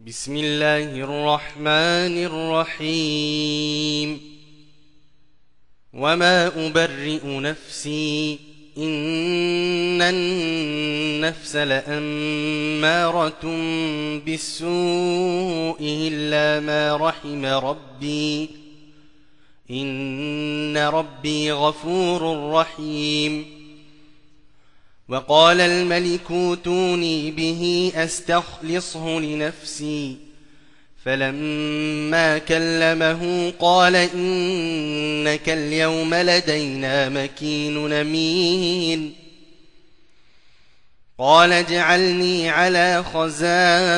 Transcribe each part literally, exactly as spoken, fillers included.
بسم الله الرحمن الرحيم وما أبرئ نفسي إن النفس لأمارة بالسوء إلا ما رحم ربي إن ربي غفور رحيم. وقال الملك ائتوني به أستخلصه لنفسي فلما كلمه قال إنك اليوم لدينا مكين أمين. قال اجعلني على خزائن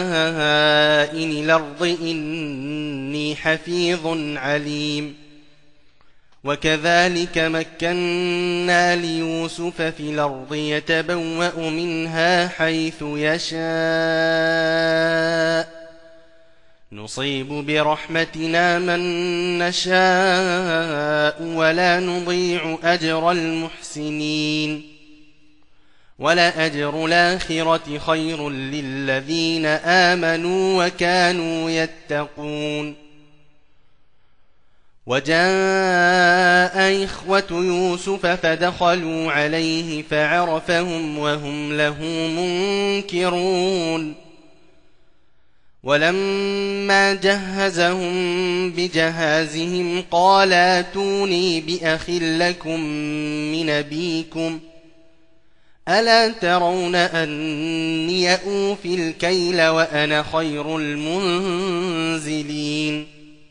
الأرض إني حفيظ عليم. وكذلك مكنا ليوسف في الأرض يتبوأ منها حيث يشاء نصيب برحمتنا من نشاء ولا نضيع أجر المحسنين ولأجر الآخرة خير للذين آمنوا وكانوا يتقون. وجاء إخوة يوسف فدخلوا عليه فعرفهم وهم له منكرون. ولما جهزهم بجهازهم قال ائتوني بأخ لكم من أبيكم ألا ترون أني أوفي الكيل وأنا خير المنزلين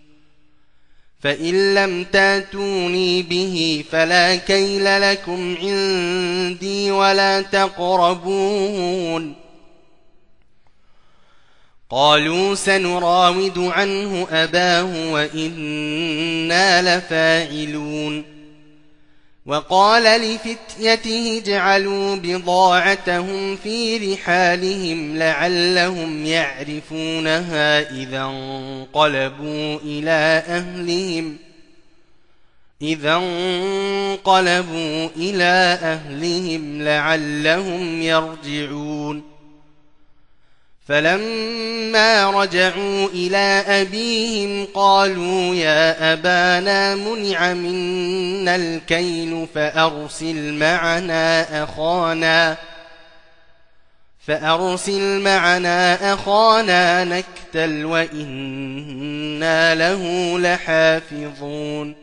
فإن لم تاتوني به فلا كيل لكم عندي ولا تقربون. قالوا سنراود عنه أباه وإنا لفاعلون. وقال لفتيته اجعلوا بضاعتهم في رحالهم لعلهم يعرفونها إذا انقلبوا إلى أهلهم إذا انقلبوا إلى أهلهم لعلهم يرجعون. فلما رجعوا إلى أبيهم قالوا يا أبانا منع منا الكيل فأرسل معنا أخانا فأرسل معنا أخانا نكتل وإنا له لحافظون.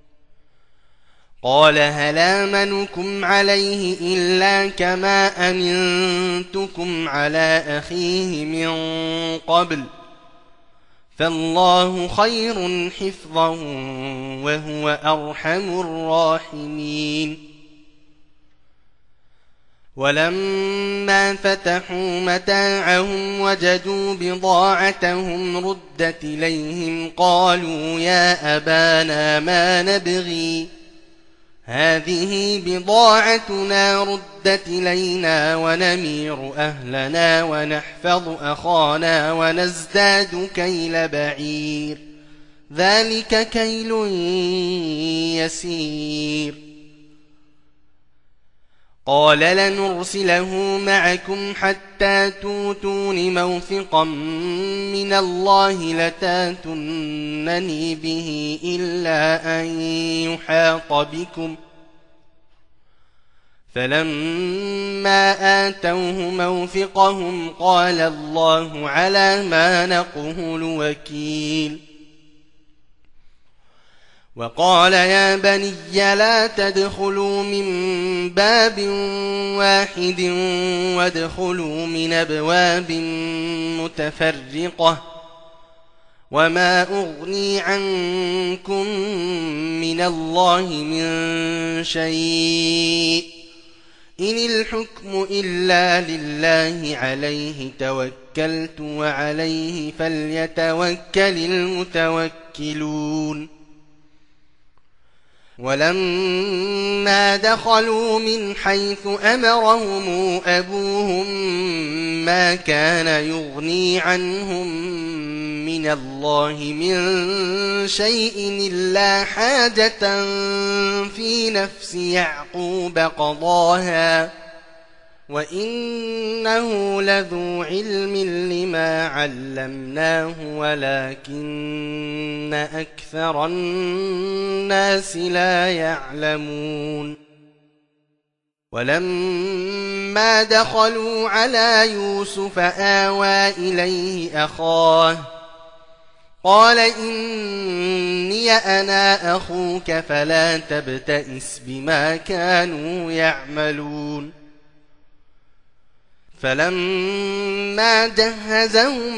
قال هل آمنكم عليه إلا كما أمنتكم على أخيه من قبل فالله خير حفظا وهو أرحم الراحمين. ولما فتحوا متاعهم وجدوا بضاعتهم ردت إليهم قالوا يا أبانا ما نبغي هذه بضاعتنا ردت إلينا ونمير أهلنا ونحفظ أخانا ونزداد كيل بعير ذلك كيل يسير. قال لنرسله معكم حتى توتون موثقا من الله لتاتونني به إلا أن يحاط بكم فلما آتوه موثقهم قال الله على ما نقول وكيل. وقال يا بني لا تدخلوا من باب واحد وادخلوا من أبواب متفرقة وما أغني عنكم من الله من شيء إن الحكم إلا لله عليه توكلت وعليه فليتوكل المتوكلون. ولما دخلوا من حيث أمرهم أبوهم ما كان يغني عنهم من الله من شيء إلا حاجة في نفس يعقوب قضاها وإنه لذو علم لما علمناه ولكن أكثر الناس لا يعلمون ولما دخلوا على يوسف آوى إليه أخاه قال إني أنا أخوك فلا تبتئس بما كانوا يعملون فلما جهزهم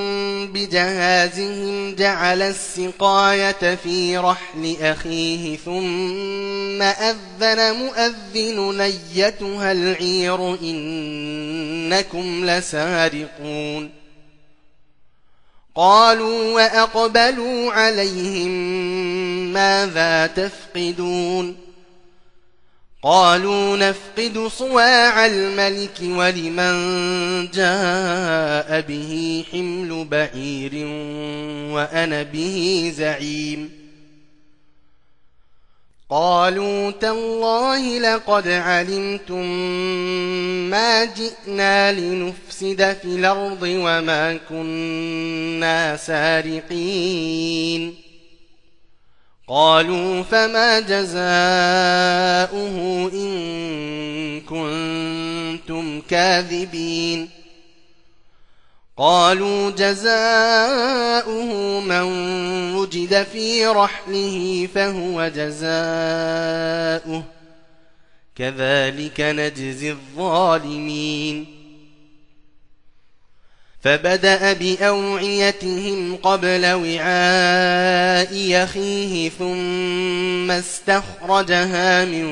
بجهازهم جعل السقاية في رحل أخيه ثم أذن مؤذن أيتها العير إنكم لسارقون قالوا وأقبلوا عليهم ماذا تفقدون قالوا نفقد صواع الملك ولمن جاء به حمل بعير وأنا به زعيم قالوا تالله لقد علمتم ما جئنا لنفسد في الأرض وما كنا سارقين قالوا فما جزاؤه إن كنتم كاذبين قالوا جزاؤه من وجد في رحله فهو جزاؤه كذلك نجزي الظالمين فبدأ بأوعيتهم قبل وعاء أخيه ثم استخرجها من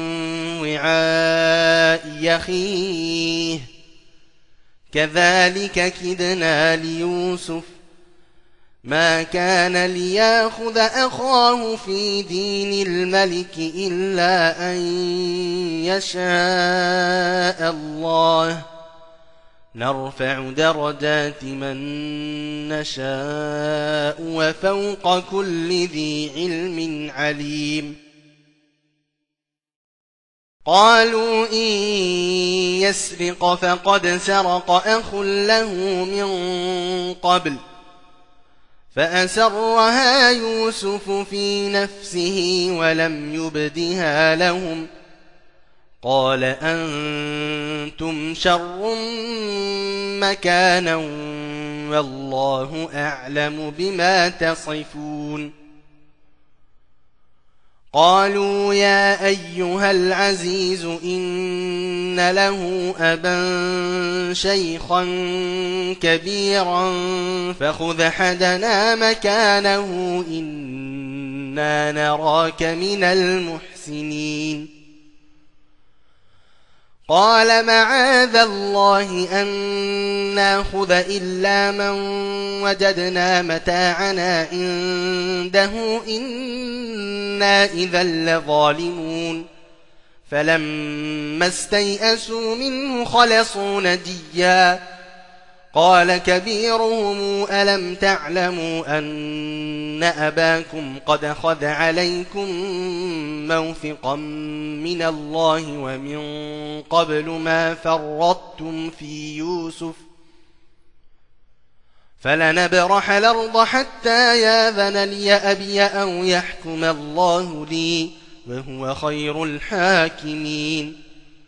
وعاء أخيه كذلك كدنا ليوسف ما كان ليأخذ أخاه في دين الملك إلا أن يشاء الله نرفع درجات من نشاء وفوق كل ذي علم عليم قالوا إن يسرق فقد سرق أخ له من قبل فأسرها يوسف في نفسه ولم يبدها لهم قال أنتم شر مكانا والله أعلم بما تصفون قالوا يا أيها العزيز إن له أبا شيخا كبيرا فخذ أحدنا مكانه إنا نراك من المحسنين قال معاذ الله أن ناخذ إلا من وجدنا متاعنا عنده إنا إذا لظالمون فلما استيئسوا منه خلصوا نجيا قال كبيرهم ألم تعلموا أن أباكم قد أخذ عليكم موثقا من الله ومن قبل ما فرطتم في يوسف فلنبرح الأرض حتى ياذن لي أبي أو يحكم الله لي وهو خير الحاكمين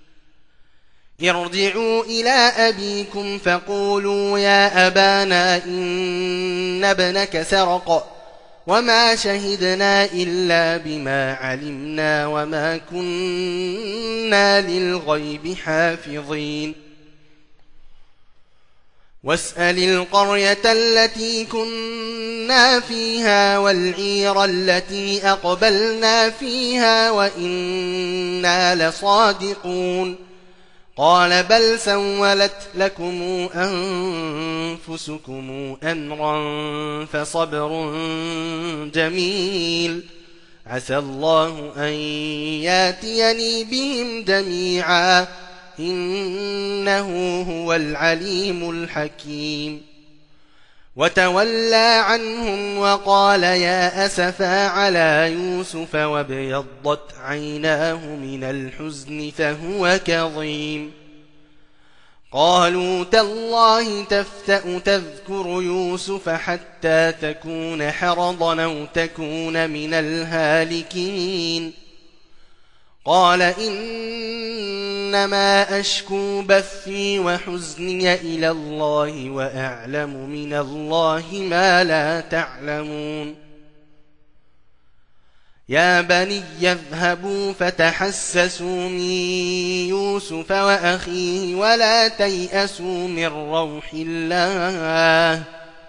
ارجعوا إلى أبيكم فقولوا يا أبانا إن ابنك سرق وما شهدنا إلا بما علمنا وما كنا للغيب حافظين واسأل القرية التي كنا فيها والعير التي أقبلنا فيها وإنا لصادقون قال بل سولت لكم أنفسكم أمرا فصبر جميل عسى الله أن ياتيني بهم جميعا إنه هو العليم الحكيم وتولى عنهم وقال يا أسفا على يوسف وابيضت عيناه من الحزن فهو كظيم قالوا تالله تفتأ تذكر يوسف حتى تكون حرضا أو تكون من الهالكين قال إنما أشكو بثي وحزني إلى الله وأعلم من الله ما لا تعلمون يا بني اذهبوا فتحسسوا من يوسف وأخيه ولا تيأسوا من روح الله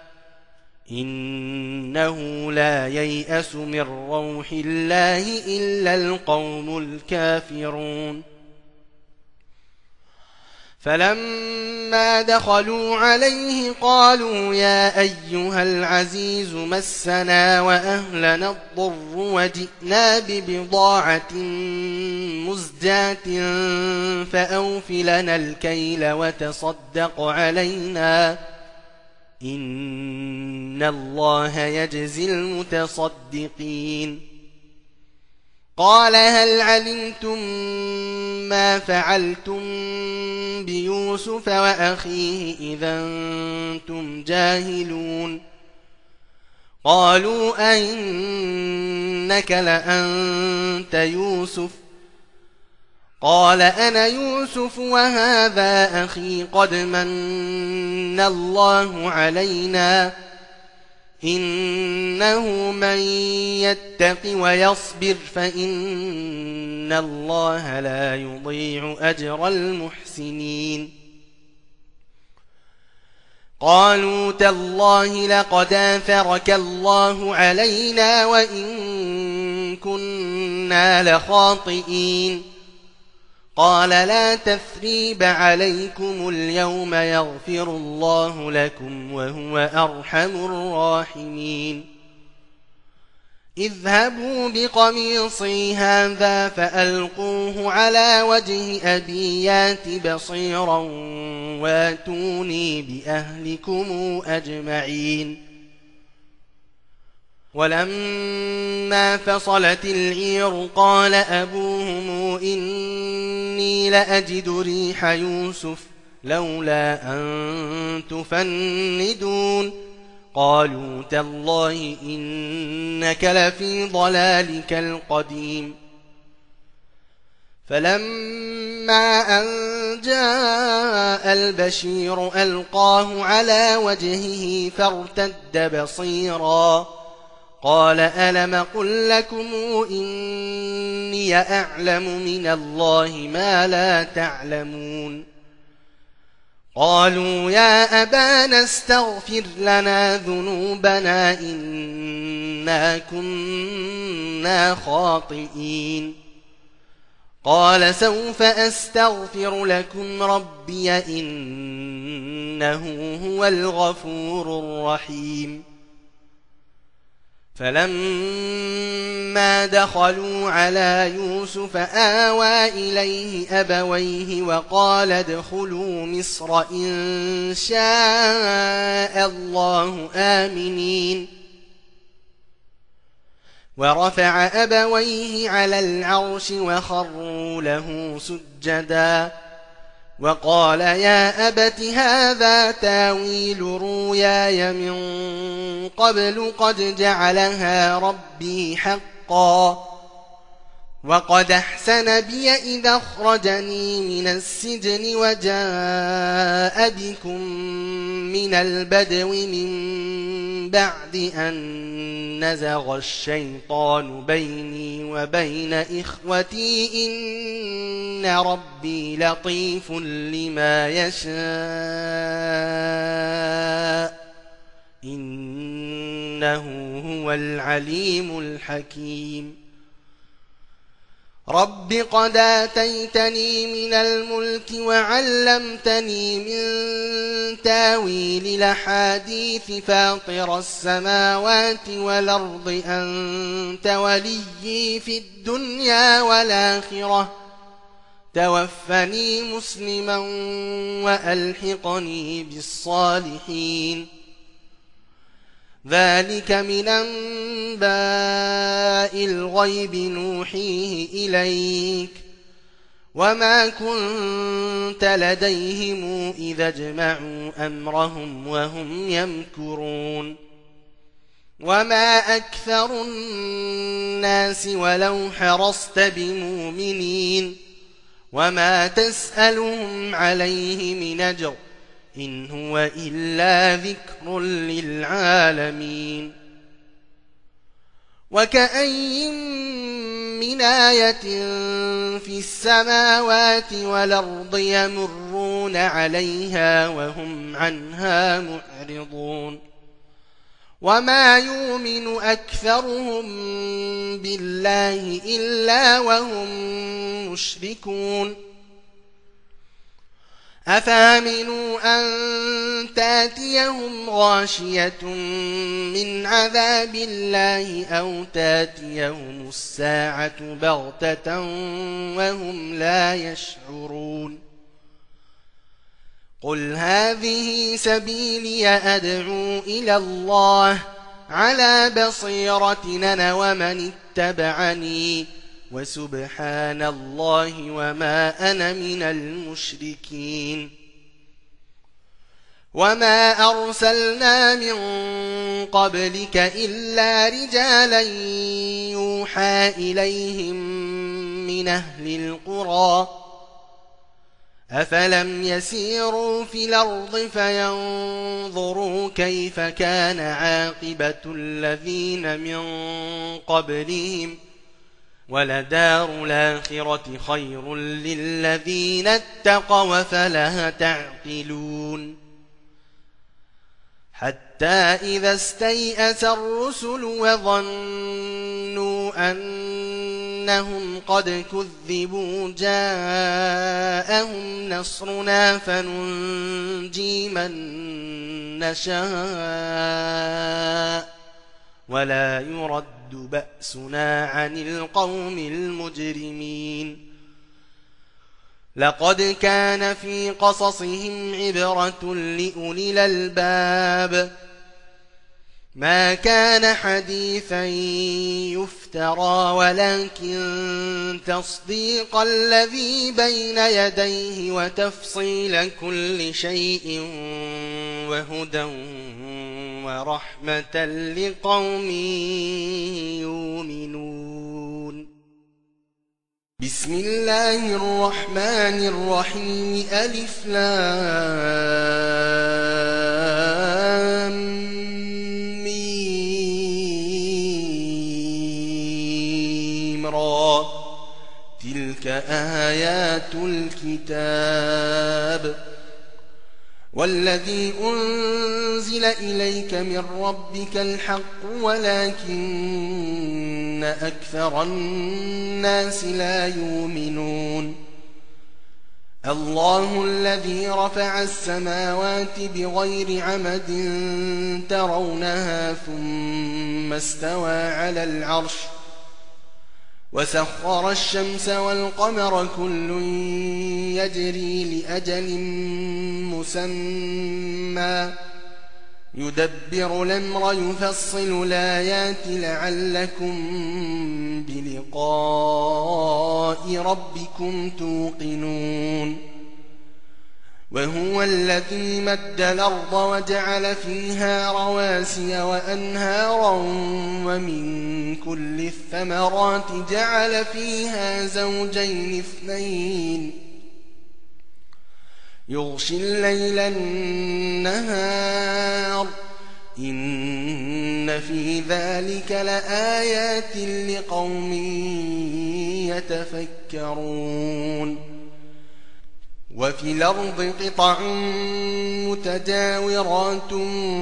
إنه لا ييأس من روح الله إلا القوم الكافرون فلما دخلوا عليه قالوا يا أيها العزيز مسنا وأهلنا الضر وجئنا ببضاعة مزجاة فأوف لنا الكيل وتصدق علينا إن الله يجزي المتصدقين قال هل علمتم ما فعلتم بيوسف وأخيه إذا أنتم جاهلون قالوا أئنك لأنت يوسف قال أنا يوسف وهذا أخي قد من الله علينا إنه من يتق ويصبر فإن الله لا يضيع أجر المحسنين قالوا تالله لقد آثرك الله علينا وإن كنا لخاطئين قال لا تثريب عليكم اليوم يغفر الله لكم وهو أرحم الراحمين اذهبوا بقميصي هذا فألقوه على وجه أبي يات بصيرا واتوني بأهلكم أجمعين ولما فصلت العير قال أبوهم إني لأجد ريح يوسف لولا أن تفندون قالوا تالله إنك لفي ضلالك القديم فلما أن جاء البشير ألقاه على وجهه فارتد بصيرا قال ألم قل لكم إني أعلم من الله ما لا تعلمون قالوا يا أبانا استغفر لنا ذنوبنا إنا كنا خاطئين قال سوف أستغفر لكم ربي إنه هو الغفور الرحيم فلما دخلوا على يوسف آوى إليه أبويه وقال ادخلوا مصر إن شاء الله آمنين ورفع أبويه على العرش وخروا له سجدا وقال يا أبت هذا تاويل رؤياي من قبل قد جعلها ربي حقا وقد أحسن بي إذا أخرجني من السجن وجاء بكم من البدو من بعد أن نزغ الشيطان بيني وبين إخوتي إن ربي لطيف لما يشاء إنه هو العليم الحكيم رب قد آتيتني من الملك وعلمتني من تاويل الأحاديث فاطر السماوات والأرض أنت وليي في الدنيا والآخرة توفني مسلما وألحقني بالصالحين ذلك من أنباء الغيب نوحيه إليك وما كنت لديهم إذا اجمعوا أمرهم وهم يمكرون وما أكثر الناس ولو حرصت بمؤمنين وما تسألهم عليه من أجر إن هو إلا ذكر للعالمين وكأين من آية في السماوات والأرض يمرون عليها وهم عنها معرضون وما يؤمن أكثرهم بالله إلا وهم مشركون أفامنوا أن تاتيهم غاشية من عذاب الله أو تاتيهم الساعة بغتة وهم لا يشعرون قل هذه سبيلي أدعو إلى الله على بصيرة أنا ومن اتبعني وسبحان الله وما أنا من المشركين وما أرسلنا من قبلك إلا رجالا يوحى إليهم من أهل القرى أفلم يسيروا في الأرض فينظروا كيف كان عاقبة الذين من قبلهم ولدار الآخرة خير للذين اتقوا أفلا تعقلون حتى إذا استيأس الرسل وظنوا أنهم قد كذبوا جاءهم نصرنا فننجي من نشاء ولا يرد بأسنا عن القوم المجرمين لقد كان في قصصهم عبرة لأولي الألباب ما كان حديثا يفترى ولكن تصديق الذي بين يديه وتفصيل كل شيء وهدى ورحمة لقوم يؤمنون بسم الله الرحمن الرحيم ألف لام ميم را تلك آيات الكتاب والذي أنزل إليك من ربك الحق ولكن أكثر الناس لا يؤمنون الله الذي رفع السماوات بغير عمد ترونها ثم استوى على العرش وسخر الشمس والقمر كل يجري لأجل مسمى يدبر الأمر يفصل الآيات لعلكم بلقاء ربكم توقنون وهو الذي مد الأرض وجعل فيها رواسي وأنهارا ومن كل الثمرات جعل فيها زوجين اثنين يغشي الليل النهار إن في ذلك لآيات لقوم يتفكرون وفي الأرض قطع متجاورات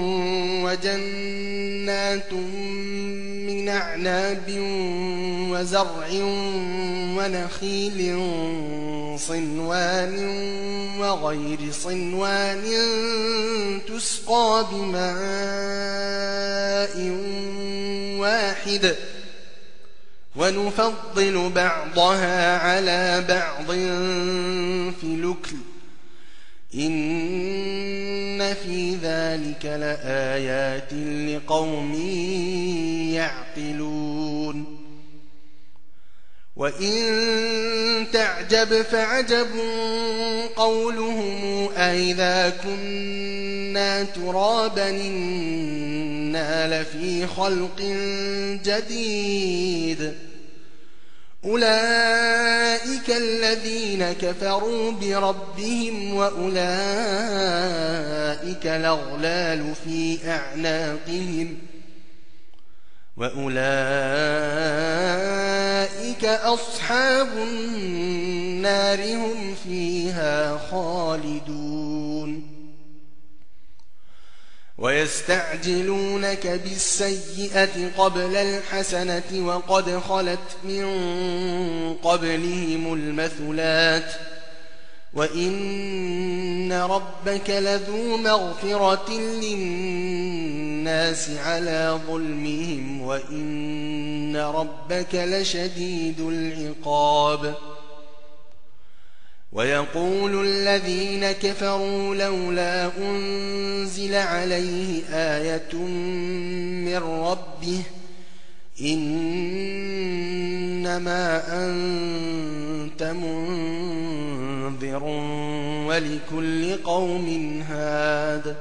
وجنات من أعناب وزرع ونخيل صنوان وغير صنوان تسقى بماء واحد ونفضل بعضها على بعض في الأكل إن في ذلك لآيات لقوم يعقلون وإن تعجب فعجب قولهم أئذا كنا ترابا إنا لفي خلق جديد أولئك الذين كفروا بربهم وأولئك الأغلال في أعناقهم وأولئك أصحاب النار هم فيها خالدون ويستعجلونك بالسيئة قبل الحسنة وقد خلت من قبلهم المثلات وإن ربك لذو مغفرة للناس على ظلمهم وإن ربك لشديد العقاب ويقول الذين كفروا لولا أنزل عليه آية من ربه إنما أنت منذر ولكل قوم هاد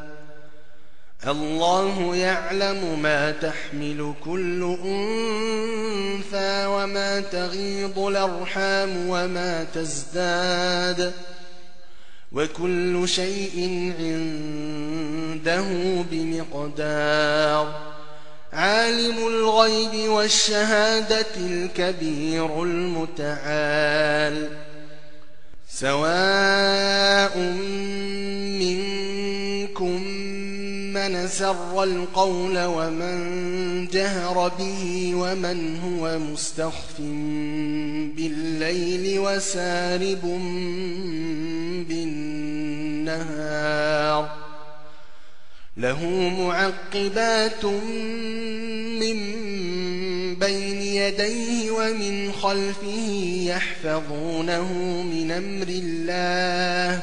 الله يعلم ما تحمل كل أنثى وما تغيض الأرحام وما تزداد وكل شيء عنده بمقدار عالم الغيب والشهادة الكبير المتعال سواء منكم من سر القول ومن جهر به ومن هو مستخف بالليل وسارب بالنهار له معقبات من بين يديه ومن خلفه يحفظونه من أمر الله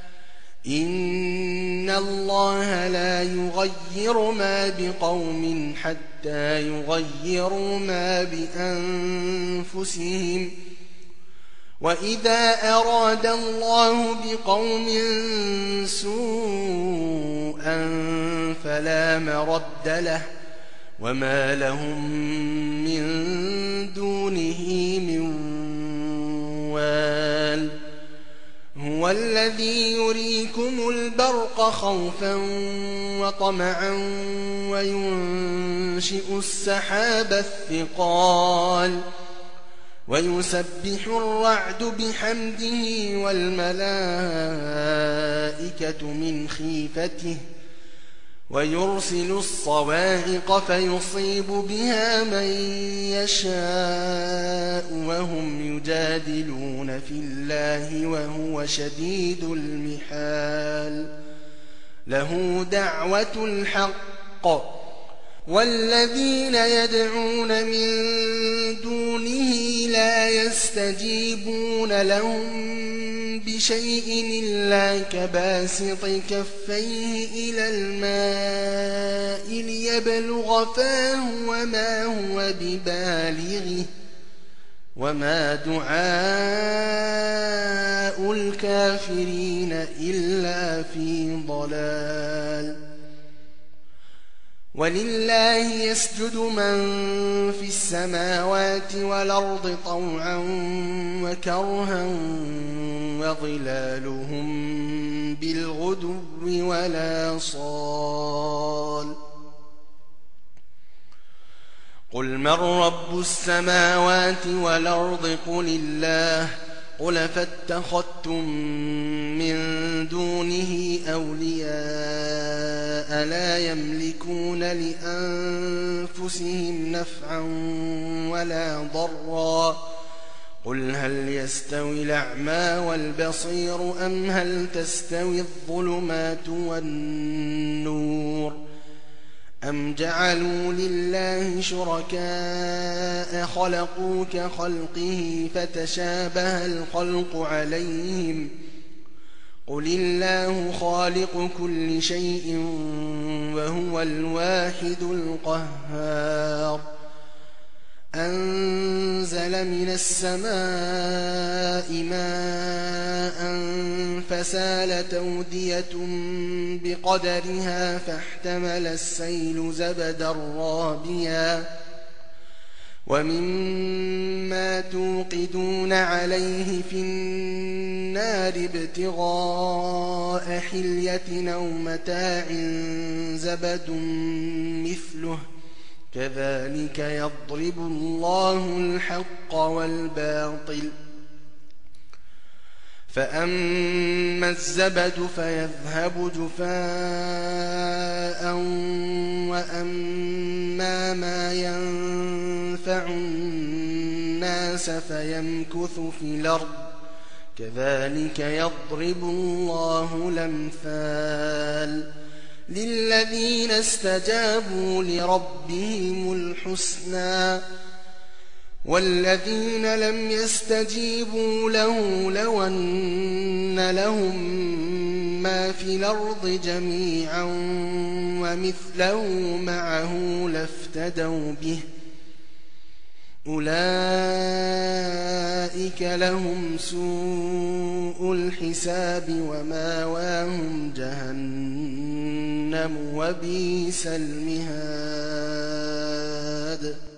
إن الله لا يغير ما بقوم حتى يغيروا ما بأنفسهم وإذا أراد الله بقوم سوءا فلا مرد له وما لهم من دونه من وال هو الذي يريكم البرق خوفا وطمعا وينشئ السحاب الثقال ويسبح الرعد بحمده والملائكة من خيفته ويرسل الصواعق فيصيب بها من يشاء وهم يجادلون في الله وهو شديد المحال له دعوة الحق والذين يدعون من دونه لا يستجيبون لهم بشيء إلا كباسط كفيه إلى الماء ليبلغ فاه وما هو ببالغه وما دعاء الكافرين إلا في ضلال ولله يسجد من في السماوات والأرض طوعا وكرها وظلالهم بالغدو ولا صال قل من رب السماوات والأرض قل الله قل فاتخذتم من دونه أولياء لا يملكون لأنفسهم نفعا ولا ضرا قل هل يستوي الأعمى والبصير أم هل تستوي الظلمات والنور أم جعلوا لله شركاء خلقوا كخلقه فتشابه الخلق عليهم قل الله خالق كل شيء وهو الواحد القهار أنزل من السماء ماء فسالت أودية بقدرها فاحتمل السيل زبدا رابيا ومما توقدون عليه في النار ابتغاء حلية أو متاع زبد مثله كذلك يضرب الله الحق والباطل فأما الزبد فيذهب جفاء وأما ما ينفع الناس فيمكث في الأرض كذلك يضرب الله الأمثال للذين استجابوا لربهم الحسنى والذين لم يستجيبوا له لو أن لهم ما في الأرض جميعا ومثله معه لافتدوا به أولئك لهم سوء الحساب وماواهم جهنم وبئس المهاد.